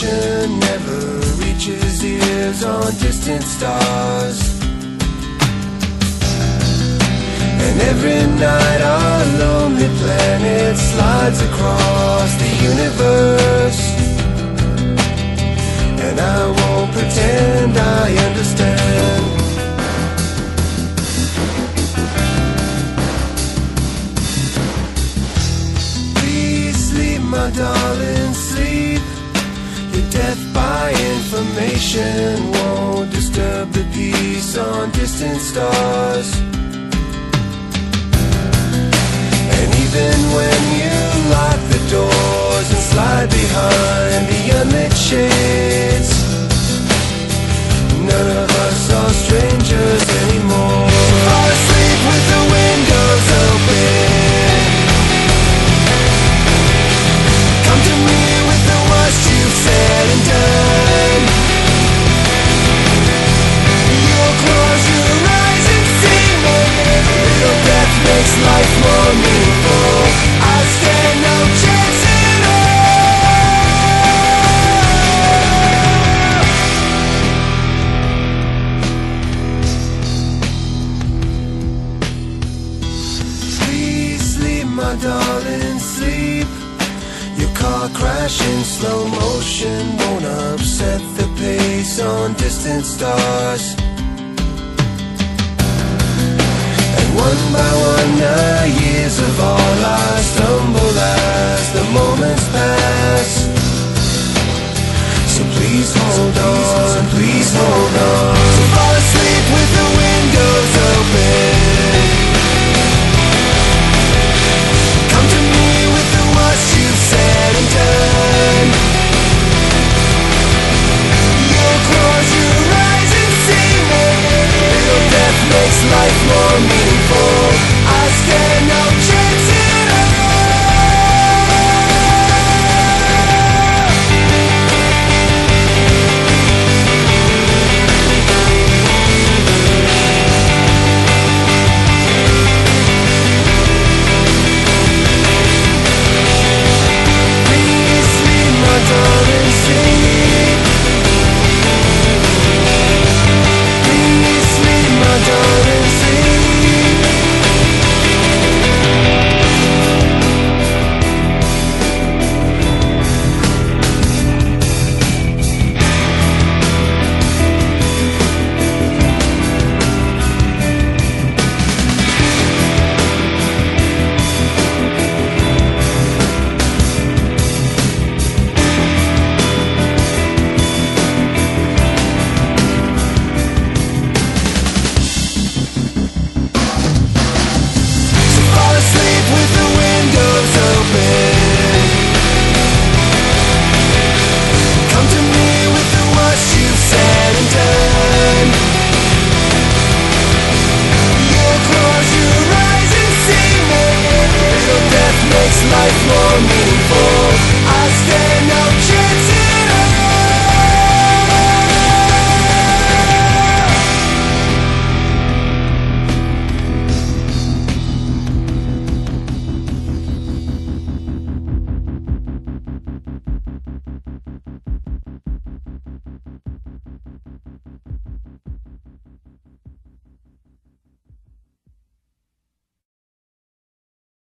motion never reaches ears on distant stars. And every night our lonely planet slides across the universe. And I won't pretend I understand. Please sleep, my darling, sleep. Your death by information won't disturb the peace on distant stars. And even when you lock the doors and slide behind the unlit shades, none of us are strangers anymore. Fall asleep with the windows open. Come to me with the worst you've said and done. You'll close your eyes and see me. A little death makes life more meaningful. I stand no chance at all. Please sleep, my darling, sleep. Your car crash in slow motion won't upset the pace on distant stars. And one by one the years of our lives stumble as the moments pass. So please hold on, please hold on. So fall asleep with the windows open. Come to me with the worst you've said and done. You'll close your eyes and see me. Little death makes life more meaningful.